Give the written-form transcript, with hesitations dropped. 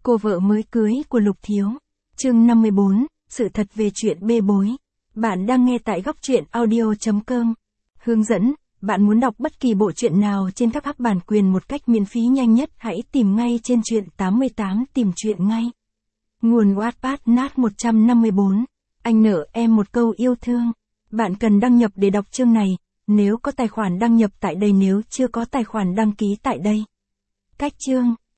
Cô vợ mới cưới của Lục Thiếu. Chương 54, sự thật về chuyện bê bối. Bạn đang nghe tại góc truyện audio.com. Hướng dẫn, bạn muốn đọc bất kỳ bộ truyện nào trên các app bản quyền một cách miễn phí nhanh nhất, hãy tìm ngay trên truyện 88 tìm truyện ngay. Nguồn Wattpad nat 154. Anh nợ em một câu yêu thương. Bạn cần đăng nhập để đọc chương này, nếu có tài khoản đăng nhập tại đây, nếu chưa có tài khoản đăng ký tại đây. Cách chương.